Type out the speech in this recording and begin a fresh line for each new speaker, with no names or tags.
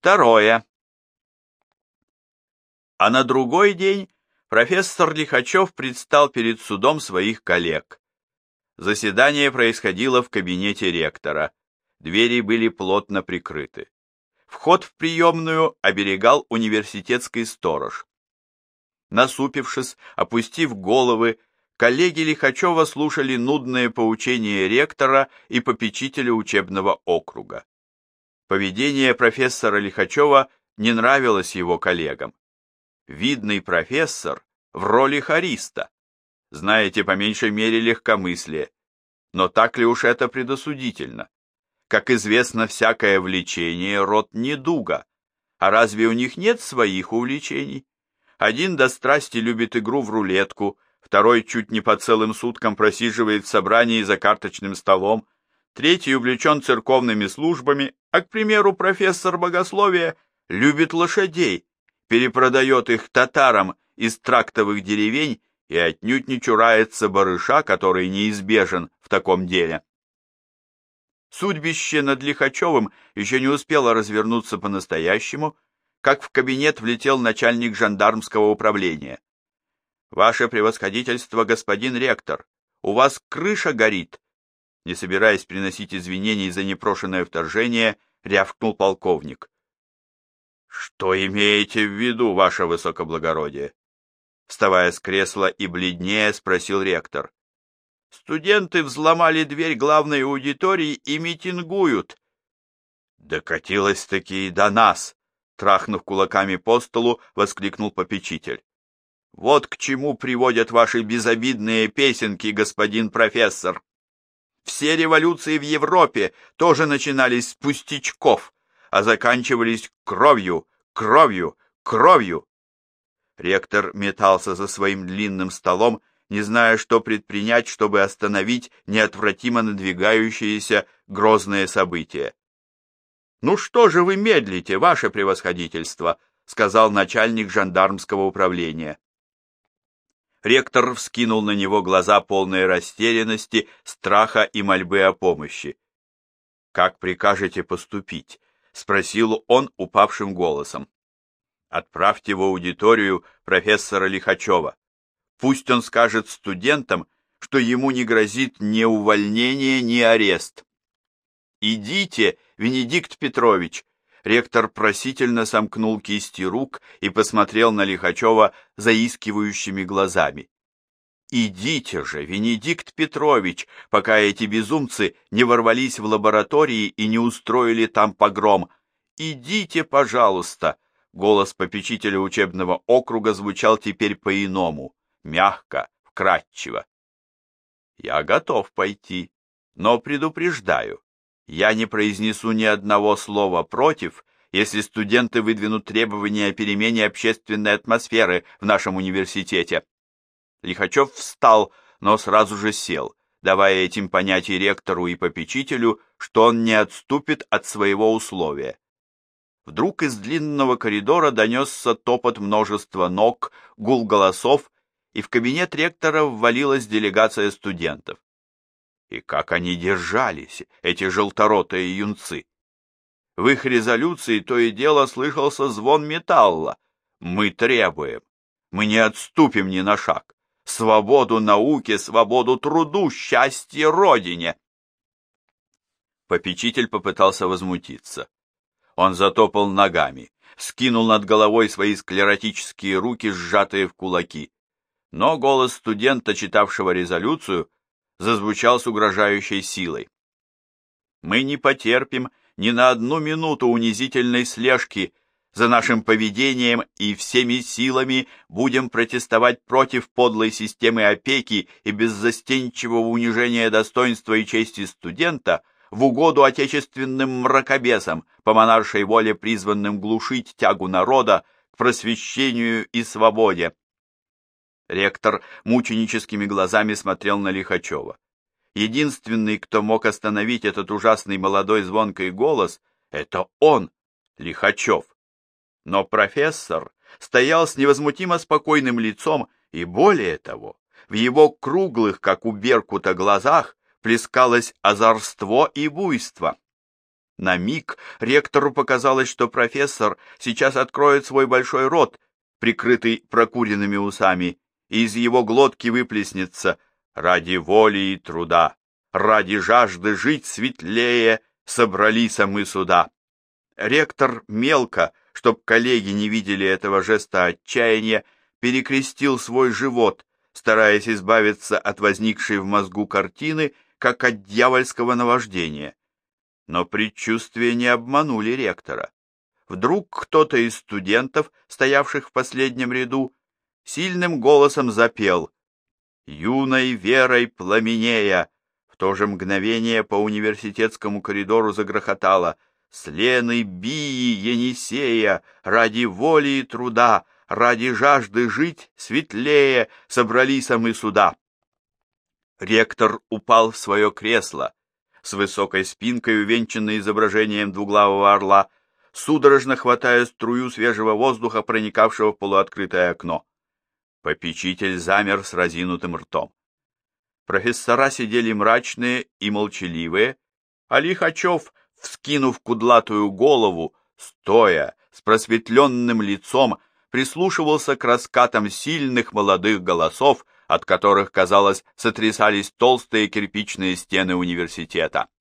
Второе. А на другой день профессор Лихачев предстал перед судом своих коллег. Заседание происходило в кабинете ректора. Двери были плотно прикрыты. Вход в приемную оберегал университетский сторож. Насупившись, опустив головы, коллеги Лихачева слушали нудные поучения ректора и попечителя учебного округа. Поведение профессора Лихачева не нравилось его коллегам. Видный профессор в роли хориста. Знаете, по меньшей мере легкомыслие. Но так ли уж это предосудительно? Как известно, всякое влечение – род недуга. А разве у них нет своих увлечений? Один до страсти любит игру в рулетку, второй чуть не по целым суткам просиживает в собрании за карточным столом, третий увлечен церковными службами, а, к примеру, профессор богословия любит лошадей, перепродает их татарам из трактовых деревень и отнюдь не чурается барыша, который неизбежен в таком деле. Судьбище над Лихачевым еще не успело развернуться по-настоящему, как в кабинет влетел начальник жандармского управления. «Ваше превосходительство, господин ректор, у вас крыша горит!» Не собираясь приносить извинений за непрошенное вторжение, рявкнул полковник. «Что имеете в виду, ваше высокоблагородие?» Вставая с кресла и бледнее, спросил ректор. «Студенты взломали дверь главной аудитории и митингуют». «Докатилось-таки и до нас!» Трахнув кулаками по столу, воскликнул попечитель. «Вот к чему приводят ваши безобидные песенки, господин профессор. Все революции в Европе тоже начинались с пустячков, а заканчивались кровью, кровью, кровью». Ректор метался за своим длинным столом, не зная, что предпринять, чтобы остановить неотвратимо надвигающиеся грозные события. «Ну что же вы медлите, ваше превосходительство?» — сказал начальник жандармского управления. Ректор вскинул на него глаза, полные растерянности, страха и мольбы о помощи. «Как прикажете поступить?» — спросил он упавшим голосом. «Отправьте в аудиторию профессора Лихачева. Пусть он скажет студентам, что ему не грозит ни увольнение, ни арест». «Идите, Венедикт Петрович!» Ректор просительно сомкнул кисти рук и посмотрел на Лихачева заискивающими глазами. «Идите же, Венедикт Петрович, пока эти безумцы не ворвались в лаборатории и не устроили там погром. Идите, пожалуйста!» Голос попечителя учебного округа звучал теперь по-иному, мягко, вкратчиво. «Я готов пойти, но предупреждаю. Я не произнесу ни одного слова против, если студенты выдвинут требования о перемене общественной атмосферы в нашем университете». Лихачев встал, но сразу же сел, давая этим понять и ректору, и попечителю, что он не отступит от своего условия. Вдруг из длинного коридора донесся топот множества ног, гул голосов, и в кабинет ректора ввалилась делегация студентов. И как они держались, эти желторотые юнцы! В их резолюции то и дело слышался звон металла. «Мы требуем, мы не отступим ни на шаг. Свободу науке, свободу труду, счастье Родине!» Попечитель попытался возмутиться. Он затопал ногами, скинул над головой свои склеротические руки, сжатые в кулаки. Но голос студента, читавшего резолюцию, зазвучал с угрожающей силой. «Мы не потерпим ни на одну минуту унизительной слежки за нашим поведением и всеми силами будем протестовать против подлой системы опеки и беззастенчивого унижения достоинства и чести студента в угоду отечественным мракобесам, по монаршей воле призванным глушить тягу народа к просвещению и свободе». Ректор мученическими глазами смотрел на Лихачева. Единственный, кто мог остановить этот ужасный молодой звонкий голос, это он, Лихачев. Но профессор стоял с невозмутимо спокойным лицом, и более того, в его круглых, как у беркута, глазах плескалось озорство и буйство. На миг ректору показалось, что профессор сейчас откроет свой большой рот, прикрытый прокуренными усами, и из его глотки выплеснется: «Ради воли и труда, ради жажды жить светлее, собрались мы сюда». Ректор мелко, чтоб коллеги не видели этого жеста отчаяния, перекрестил свой живот, стараясь избавиться от возникшей в мозгу картины, как от дьявольского наваждения. Но предчувствия не обманули ректора. Вдруг кто-то из студентов, стоявших в последнем ряду, сильным голосом запел: «Юной верой пламенея». В то же мгновение по университетскому коридору загрохотало: «С Лены Бии Енисея, ради воли и труда, ради жажды жить светлее, собрались мы сюда». Ректор упал в свое кресло, с высокой спинкой, увенчанной изображением двуглавого орла, судорожно хватая струю свежего воздуха, проникавшего в полуоткрытое окно. Попечитель замер с разинутым ртом. Профессора сидели мрачные и молчаливые, а Лихачев, вскинув кудлатую голову, стоя, с просветленным лицом, прислушивался к раскатам сильных молодых голосов, от которых, казалось, сотрясались толстые кирпичные стены университета.